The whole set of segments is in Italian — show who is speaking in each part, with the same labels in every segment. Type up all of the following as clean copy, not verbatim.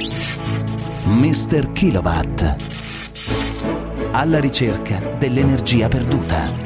Speaker 1: Mr. Kilowatt. Alla ricerca dell'energia perduta.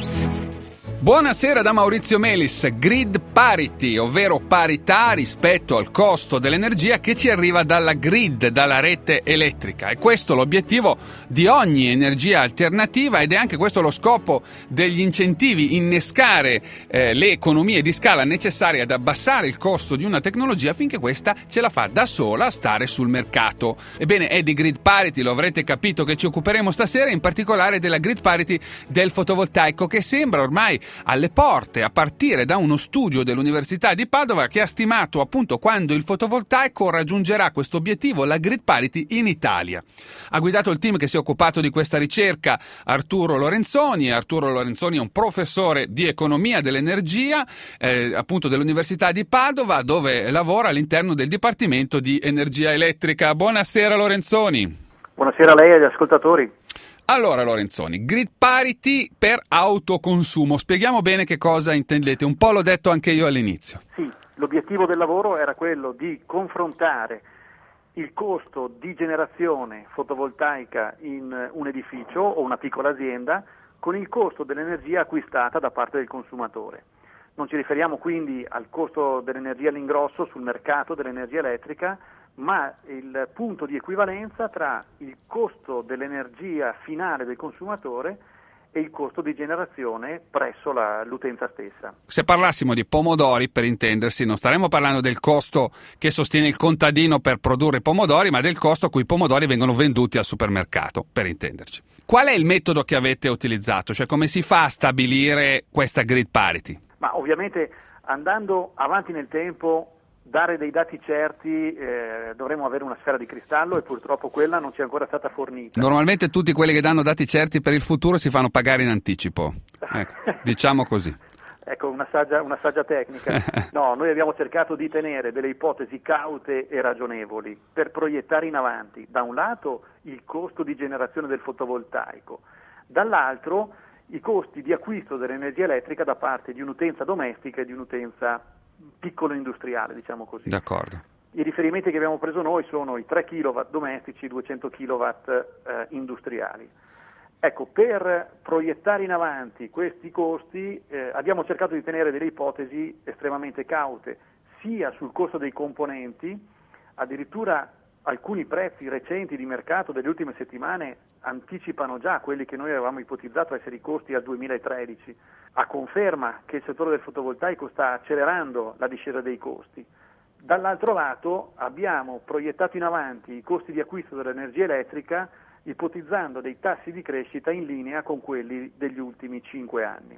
Speaker 2: Buonasera da Maurizio Melis. Grid parity, ovvero parità rispetto al costo dell'energia che ci arriva dalla grid, dalla rete elettrica. E questo l'obiettivo di ogni energia alternativa ed è anche questo lo scopo degli incentivi, innescare le economie di scala necessarie ad abbassare il costo di una tecnologia affinché questa ce la fa da sola a stare sul mercato. Ebbene, è di grid parity, lo avrete capito, che ci occuperemo stasera, in particolare della grid parity del fotovoltaico, che sembra ormai alle porte, a partire da uno studio dell'Università di Padova che ha stimato appunto quando il fotovoltaico raggiungerà questo obiettivo, la grid parity in Italia. Ha guidato il team che si è occupato di questa ricerca Arturo Lorenzoni. Arturo Lorenzoni è un professore di economia dell'energia appunto dell'Università di Padova, dove lavora all'interno del Dipartimento di Energia Elettrica. Buonasera Lorenzoni.
Speaker 3: Buonasera a lei e agli ascoltatori.
Speaker 2: Allora Lorenzoni, grid parity per autoconsumo, spieghiamo bene che cosa intendete, un po' l'ho detto anche io all'inizio.
Speaker 3: Sì, l'obiettivo del lavoro era quello di confrontare il costo di generazione fotovoltaica in un edificio o una piccola azienda con il costo dell'energia acquistata da parte del consumatore. Non ci riferiamo quindi al costo dell'energia all'ingrosso sul mercato dell'energia elettrica, ma il punto di equivalenza tra il costo dell'energia finale del consumatore e il costo di generazione presso l'utenza stessa.
Speaker 2: Se parlassimo di pomodori, per intendersi, non staremmo parlando del costo che sostiene il contadino per produrre i pomodori, ma del costo a cui i pomodori vengono venduti al supermercato, per intenderci. Qual è il metodo che avete utilizzato? Cioè, come si fa a stabilire questa grid parity?
Speaker 3: Ma ovviamente andando avanti nel tempo, dare dei dati certi, dovremo avere una sfera di cristallo e purtroppo quella non ci è ancora stata fornita.
Speaker 2: Normalmente tutti quelli che danno dati certi per il futuro si fanno pagare in anticipo, ecco, diciamo così.
Speaker 3: Ecco, una saggia tecnica. No, noi abbiamo cercato di tenere delle ipotesi caute e ragionevoli per proiettare in avanti, da un lato il costo di generazione del fotovoltaico, dall'altro i costi di acquisto dell'energia elettrica da parte di un'utenza domestica e di un'utenza piccolo industriale, diciamo così.
Speaker 2: D'accordo.
Speaker 3: I riferimenti che abbiamo preso noi sono i 3 kW domestici, 200 kW industriali. Ecco, per proiettare in avanti questi costi abbiamo cercato di tenere delle ipotesi estremamente caute, sia sul costo dei componenti, addirittura alcuni prezzi recenti di mercato delle ultime settimane anticipano già quelli che noi avevamo ipotizzato essere i costi al 2013, a conferma che il settore del fotovoltaico sta accelerando la discesa dei costi. Dall'altro lato abbiamo proiettato in avanti i costi di acquisto dell'energia elettrica ipotizzando dei tassi di crescita in linea con quelli degli ultimi 5 anni.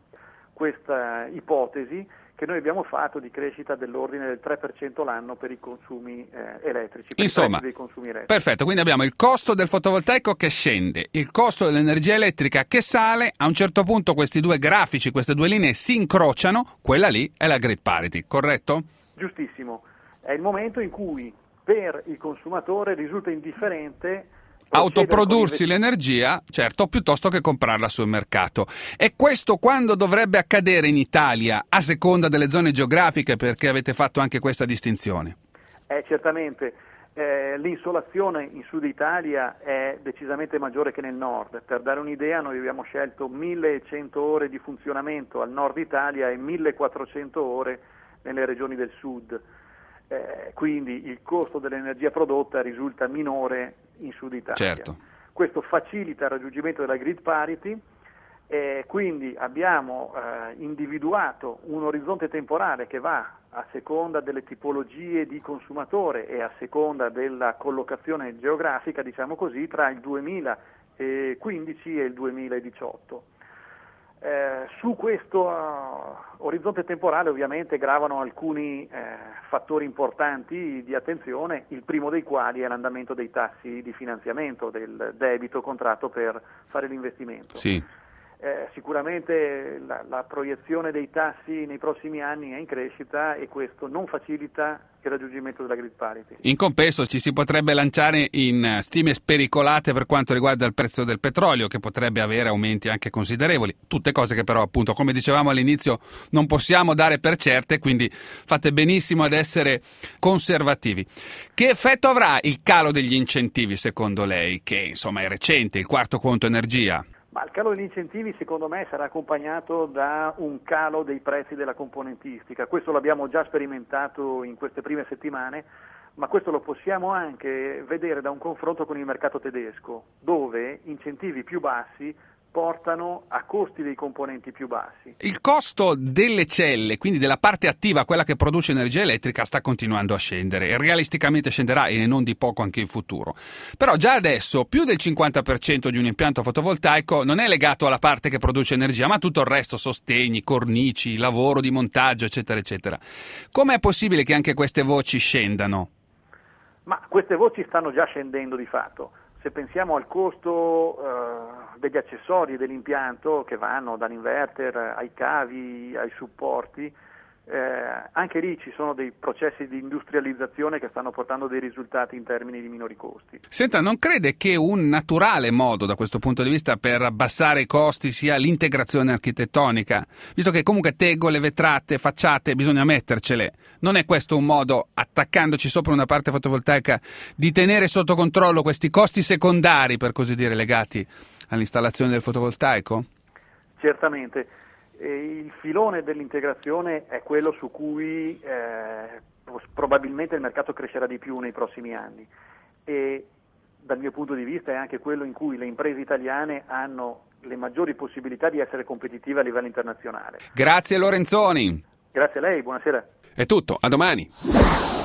Speaker 3: Questa ipotesi che noi abbiamo fatto di crescita dell'ordine del 3% l'anno per i consumi elettrici, per
Speaker 2: insomma,
Speaker 3: i prezzi dei consumi elettrici.
Speaker 2: Perfetto, quindi abbiamo il costo del fotovoltaico che scende, il costo dell'energia elettrica che sale, a un certo punto questi due grafici, queste due linee si incrociano, quella lì è la grid parity, corretto?
Speaker 3: Giustissimo, è il momento in cui per il consumatore risulta indifferente
Speaker 2: autoprodursi l'energia, certo, piuttosto che comprarla sul mercato. E questo quando dovrebbe accadere in Italia, a seconda delle zone geografiche, perché avete fatto anche questa distinzione?
Speaker 3: Certamente, l'insolazione in Sud Italia è decisamente maggiore che nel Nord. Per dare un'idea, noi abbiamo scelto 1100 ore di funzionamento al Nord Italia e 1400 ore nelle regioni del Sud. Quindi il costo dell'energia prodotta risulta minore in Sud Italia.
Speaker 2: Certo.
Speaker 3: Questo facilita il raggiungimento della grid parity e quindi abbiamo individuato un orizzonte temporale che va a seconda delle tipologie di consumatore e a seconda della collocazione geografica, diciamo così, tra il 2015 e il 2018. Su questo orizzonte temporale ovviamente gravano alcuni fattori importanti di attenzione, il primo dei quali è l'andamento dei tassi di finanziamento del debito contratto per fare l'investimento.
Speaker 2: Sì.
Speaker 3: Sicuramente la proiezione dei tassi nei prossimi anni è in crescita e questo non facilita il raggiungimento della grid parity.
Speaker 2: In compenso ci si potrebbe lanciare in stime spericolate per quanto riguarda il prezzo del petrolio, che potrebbe avere aumenti anche considerevoli, tutte cose che però, appunto, come dicevamo all'inizio, non possiamo dare per certe, quindi fate benissimo ad essere conservativi. Che effetto avrà il calo degli incentivi secondo lei, che insomma è recente, il quarto conto energia?
Speaker 3: Ma il calo degli incentivi secondo me sarà accompagnato da un calo dei prezzi della componentistica. Questo l'abbiamo già sperimentato in queste prime settimane, ma questo lo possiamo anche vedere da un confronto con il mercato tedesco, dove incentivi più bassi portano a costi dei componenti più bassi.
Speaker 2: Il costo delle celle, quindi della parte attiva, quella che produce energia elettrica, sta continuando a scendere e realisticamente scenderà, e non di poco anche in futuro. Però già adesso più del 50% di un impianto fotovoltaico non è legato alla parte che produce energia, ma tutto il resto, sostegni, cornici, lavoro di montaggio, eccetera, eccetera. Com'è possibile che anche queste voci scendano?
Speaker 3: Ma queste voci stanno già scendendo di fatto. Se pensiamo al costo degli accessori dell'impianto, che vanno dall'inverter ai cavi, ai supporti, anche lì ci sono dei processi di industrializzazione che stanno portando dei risultati in termini di minori costi.
Speaker 2: Senta, non crede che un naturale modo da questo punto di vista per abbassare i costi sia l'integrazione architettonica? Visto che comunque tegole, vetrate, facciate, bisogna mettercele. Non è questo un modo, attaccandoci sopra una parte fotovoltaica, di tenere sotto controllo questi costi secondari, per così dire, legati all'installazione del fotovoltaico?
Speaker 3: Certamente. Il filone dell'integrazione è quello su cui probabilmente il mercato crescerà di più nei prossimi anni e dal mio punto di vista è anche quello in cui le imprese italiane hanno le maggiori possibilità di essere competitive a livello internazionale.
Speaker 2: Grazie Lorenzoni.
Speaker 3: Grazie a lei, buonasera.
Speaker 2: È tutto, a domani.